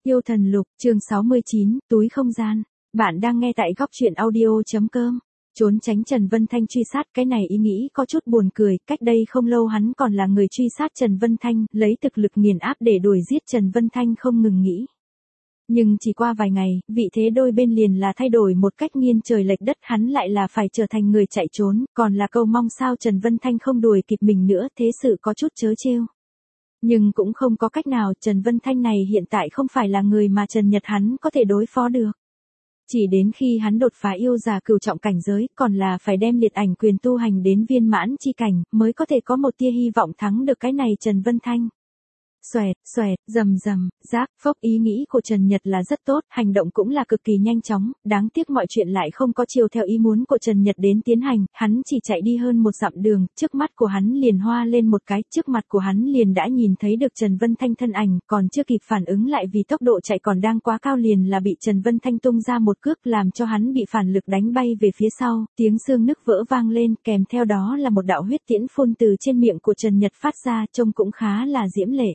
Yêu thần lục, chương 69, túi không gian. Bạn đang nghe tại góc truyện audio.com. Trốn tránh Trần Vân Thanh truy sát, cái này ý nghĩ có chút buồn cười, cách đây không lâu hắn còn là người truy sát Trần Vân Thanh, lấy thực lực nghiền áp để đuổi giết Trần Vân Thanh không ngừng nghĩ. Nhưng chỉ qua vài ngày, vị thế đôi bên liền là thay đổi một cách nghiêng trời lệch đất, hắn lại là phải trở thành người chạy trốn, còn là câu mong sao Trần Vân Thanh không đuổi kịp mình nữa, thế sự có chút trớ trêu. Nhưng cũng không có cách nào, Trần Vân Thanh này hiện tại không phải là người mà Trần Nhật hắn có thể đối phó được. Chỉ đến khi hắn đột phá yêu già cửu trọng cảnh giới, còn là phải đem liệt ảnh quyền tu hành đến viên mãn chi cảnh, mới có thể có một tia hy vọng thắng được cái này Trần Vân Thanh. Xoẹt, xoẹt, rầm rầm, rác, phốc, ý nghĩ của Trần Nhật là rất tốt, hành động cũng là cực kỳ nhanh chóng, đáng tiếc mọi chuyện lại không có chiều theo ý muốn của Trần Nhật đến tiến hành, hắn chỉ chạy đi hơn một dặm đường, trước mắt của hắn liền hoa lên một cái, trước mặt của hắn liền đã nhìn thấy được Trần Vân Thanh thân ảnh, còn chưa kịp phản ứng lại vì tốc độ chạy còn đang quá cao liền là bị Trần Vân Thanh tung ra một cước làm cho hắn bị phản lực đánh bay về phía sau, tiếng xương nứt vỡ vang lên, kèm theo đó là một đạo huyết tiễn phun từ trên miệng của Trần Nhật phát ra, trông cũng khá là diễm lệ.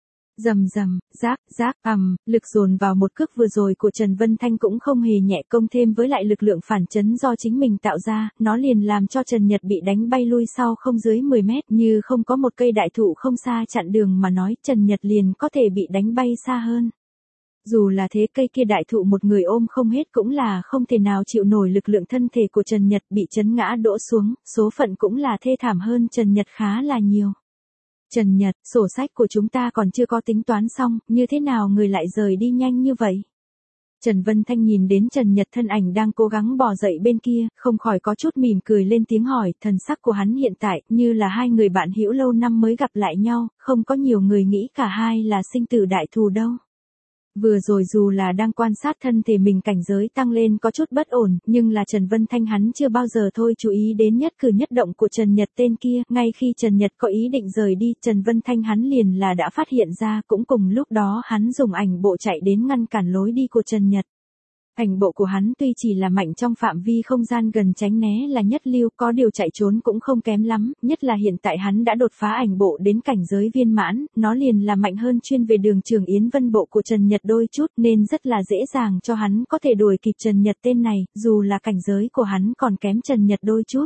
Rầm rầm, rác, rác, lực dồn vào một cước vừa rồi của Trần Vân Thanh cũng không hề nhẹ, công thêm với lại lực lượng phản chấn do chính mình tạo ra, nó liền làm cho Trần Nhật bị đánh bay lui sau không dưới 10 mét, như không có một cây đại thụ không xa chặn đường mà nói, Trần Nhật liền có thể bị đánh bay xa hơn. Dù là thế, cây kia đại thụ một người ôm không hết cũng là không thể nào chịu nổi lực lượng, thân thể của Trần Nhật bị chấn ngã đổ xuống, số phận cũng là thê thảm hơn Trần Nhật khá là nhiều. Trần Nhật, sổ sách của chúng ta còn chưa có tính toán xong, như thế nào người lại rời đi nhanh như vậy? Trần Vân Thanh nhìn đến Trần Nhật thân ảnh đang cố gắng bò dậy bên kia, không khỏi có chút mỉm cười lên tiếng hỏi, thần sắc của hắn hiện tại như là hai người bạn hữu lâu năm mới gặp lại nhau, không có nhiều người nghĩ cả hai là sinh tử đại thù đâu. Vừa rồi dù là đang quan sát thân thể mình cảnh giới tăng lên có chút bất ổn, nhưng là Trần Vân Thanh hắn chưa bao giờ thôi chú ý đến nhất cử nhất động của Trần Nhật tên kia, ngay khi Trần Nhật có ý định rời đi, Trần Vân Thanh hắn liền là đã phát hiện ra, cũng cùng lúc đó hắn dùng ảnh bộ chạy đến ngăn cản lối đi của Trần Nhật. Ảnh bộ của hắn tuy chỉ là mạnh trong phạm vi không gian gần tránh né là nhất lưu, có điều chạy trốn cũng không kém lắm, nhất là hiện tại hắn đã đột phá ảnh bộ đến cảnh giới viên mãn, nó liền là mạnh hơn chuyên về đường Trường Yến Vân bộ của Trần Nhật đôi chút, nên rất là dễ dàng cho hắn có thể đuổi kịp Trần Nhật tên này, dù là cảnh giới của hắn còn kém Trần Nhật đôi chút.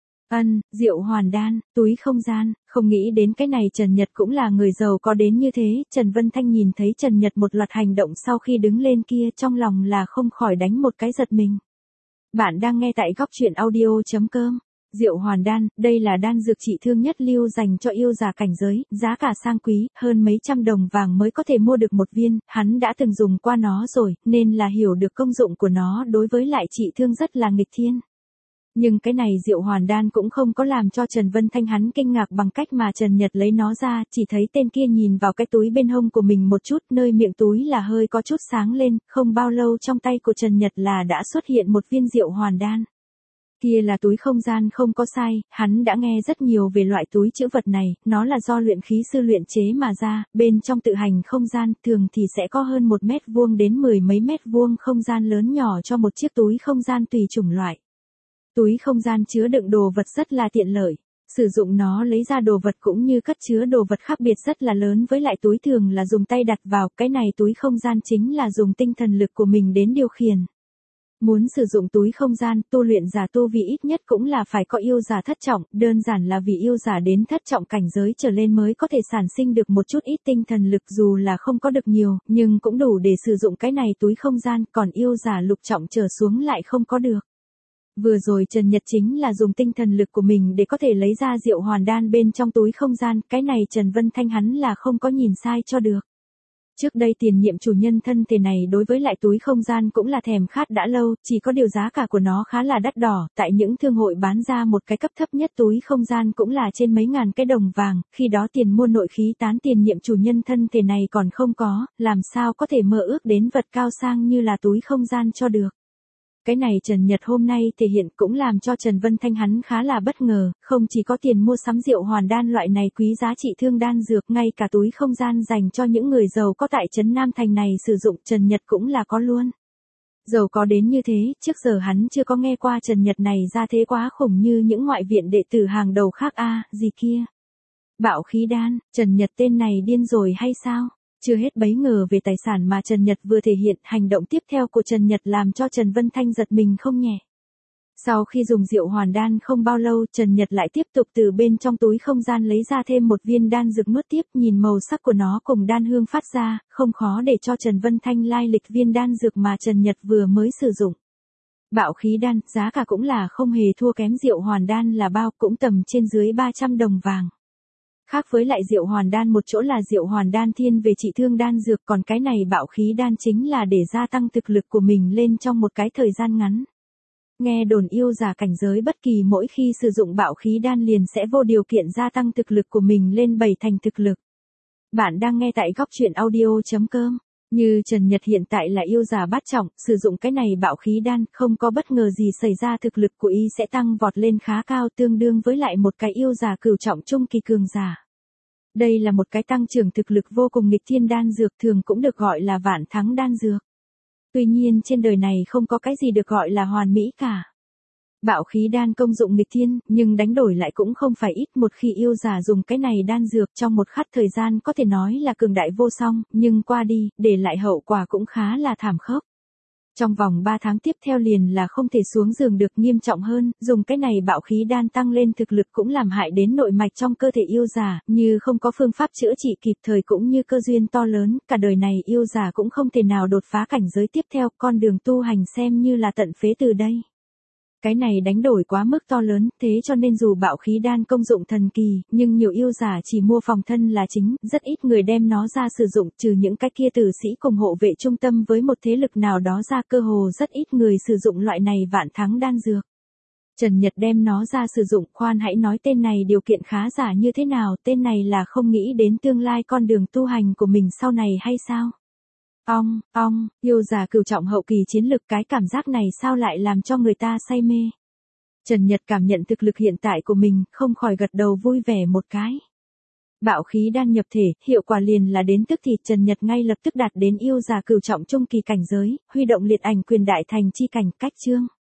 Diệu hoàn đan, túi không gian, không nghĩ đến cái này Trần Nhật cũng là người giàu có đến như thế, Trần Vân Thanh nhìn thấy Trần Nhật một loạt hành động sau khi đứng lên kia, trong lòng là không khỏi đánh một cái giật mình. Bạn đang nghe tại góc truyện audio.com. Diệu hoàn đan, đây là đan dược trị thương nhất lưu dành cho yêu già cảnh giới, giá cả sang quý, hơn mấy trăm đồng vàng mới có thể mua được một viên, hắn đã từng dùng qua nó rồi, nên là hiểu được công dụng của nó đối với lại trị thương rất là nghịch thiên. Nhưng cái này diệu hoàn đan cũng không có làm cho Trần Vân Thanh hắn kinh ngạc bằng cách mà Trần Nhật lấy nó ra, chỉ thấy tên kia nhìn vào cái túi bên hông của mình một chút, nơi miệng túi là hơi có chút sáng lên, không bao lâu trong tay của Trần Nhật là đã xuất hiện một viên diệu hoàn đan. Kia là túi không gian không có sai, hắn đã nghe rất nhiều về loại túi trữ vật này, nó là do luyện khí sư luyện chế mà ra, bên trong tự hành không gian, thường thì sẽ có hơn 1 mét vuông đến 10 mấy mét vuông không gian lớn nhỏ cho một chiếc túi không gian tùy chủng loại. Túi không gian chứa đựng đồ vật rất là tiện lợi, sử dụng nó lấy ra đồ vật cũng như cất chứa đồ vật khác biệt rất là lớn, với lại túi thường là dùng tay đặt vào, cái này túi không gian chính là dùng tinh thần lực của mình đến điều khiển. Muốn sử dụng túi không gian, tu luyện giả tu vi ít nhất cũng là phải có yêu giả thất trọng, đơn giản là vì yêu giả đến thất trọng cảnh giới trở lên mới có thể sản sinh được một chút ít tinh thần lực, dù là không có được nhiều, nhưng cũng đủ để sử dụng cái này túi không gian, còn yêu giả lục trọng trở xuống lại không có được. Vừa rồi Trần Nhật chính là dùng tinh thần lực của mình để có thể lấy ra diệu hoàn đan bên trong túi không gian, cái này Trần Vân Thanh hắn là không có nhìn sai cho được. Trước đây tiền nhiệm chủ nhân thân thể này đối với lại túi không gian cũng là thèm khát đã lâu, chỉ có điều giá cả của nó khá là đắt đỏ, tại những thương hội bán ra một cái cấp thấp nhất túi không gian cũng là trên mấy ngàn cái đồng vàng, khi đó tiền mua nội khí tán tiền nhiệm chủ nhân thân thể này còn không có, làm sao có thể mơ ước đến vật cao sang như là túi không gian cho được. Cái này Trần Nhật hôm nay thể hiện cũng làm cho Trần Vân Thanh hắn khá là bất ngờ, không chỉ có tiền mua sắm diệu hoàn đan loại này quý giá trị thương đan dược, ngay cả túi không gian dành cho những người giàu có tại trấn Nam Thành này sử dụng Trần Nhật cũng là có luôn. Giàu có đến như thế, trước giờ hắn chưa có nghe qua Trần Nhật này ra thế quá khủng như những ngoại viện đệ tử hàng đầu khác gì kia. Bạo khí đan, Trần Nhật tên này điên rồi hay sao? Chưa hết bấy ngờ về tài sản mà Trần Nhật vừa thể hiện, hành động tiếp theo của Trần Nhật làm cho Trần Vân Thanh giật mình không nhẹ. Sau khi dùng rượu hoàn đan không bao lâu, Trần Nhật lại tiếp tục từ bên trong túi không gian lấy ra thêm một viên đan dược nuốt tiếp, nhìn màu sắc của nó cùng đan hương phát ra, không khó để cho Trần Vân Thanh lai lịch viên đan dược mà Trần Nhật vừa mới sử dụng. Bạo khí đan, giá cả cũng là không hề thua kém rượu hoàn đan là bao, cũng tầm trên dưới 300 đồng vàng. Khác với lại rượu hoàn đan một chỗ là rượu hoàn đan thiên về trị thương đan dược, còn cái này bạo khí đan chính là để gia tăng thực lực của mình lên trong một cái thời gian ngắn. Nghe đồn yêu giả cảnh giới bất kỳ mỗi khi sử dụng bạo khí đan liền sẽ vô điều kiện gia tăng thực lực của mình lên 7 thành thực lực. Bạn đang nghe tại góc truyện audio.com. Như Trần Nhật hiện tại là yêu giả bát trọng, sử dụng cái này bạo khí đan, không có bất ngờ gì xảy ra thực lực của y sẽ tăng vọt lên khá cao, tương đương với lại một cái yêu giả cửu trọng trung kỳ cường giả. Đây là một cái tăng trưởng thực lực vô cùng nghịch thiên đan dược, thường cũng được gọi là vạn thắng đan dược. Tuy nhiên trên đời này không có cái gì được gọi là hoàn mỹ cả. Bạo khí đan công dụng nghịch thiên, nhưng đánh đổi lại cũng không phải ít, một khi yêu giả dùng cái này đan dược trong một khắc thời gian có thể nói là cường đại vô song, nhưng qua đi, để lại hậu quả cũng khá là thảm khốc. Trong vòng 3 tháng tiếp theo liền là không thể xuống giường được, nghiêm trọng hơn, dùng cái này bạo khí đan tăng lên thực lực cũng làm hại đến nội mạch trong cơ thể yêu giả, như không có phương pháp chữa trị kịp thời cũng như cơ duyên to lớn, cả đời này yêu giả cũng không thể nào đột phá cảnh giới tiếp theo, con đường tu hành xem như là tận phế từ đây. Cái này đánh đổi quá mức to lớn, thế cho nên dù bạo khí đan công dụng thần kỳ, nhưng nhiều yêu giả chỉ mua phòng thân là chính, rất ít người đem nó ra sử dụng, trừ những cái kia tử sĩ cùng hộ vệ trung tâm với một thế lực nào đó ra, cơ hồ rất ít người sử dụng loại này vạn thắng đan dược. Trần Nhật đem nó ra sử dụng, khoan hãy nói tên này điều kiện khá giả như thế nào, tên này là không nghĩ đến tương lai con đường tu hành của mình sau này hay sao? Yêu giả cửu trọng hậu kỳ chiến lực, cái cảm giác này sao lại làm cho người ta say mê. Trần Nhật cảm nhận thực lực hiện tại của mình, không khỏi gật đầu vui vẻ một cái. Bạo khí đan nhập thể, hiệu quả liền là đến tức thì, Trần Nhật ngay lập tức đạt đến yêu giả cửu trọng trung kỳ cảnh giới, huy động liệt ảnh quyền đại thành chi cảnh, cách chương.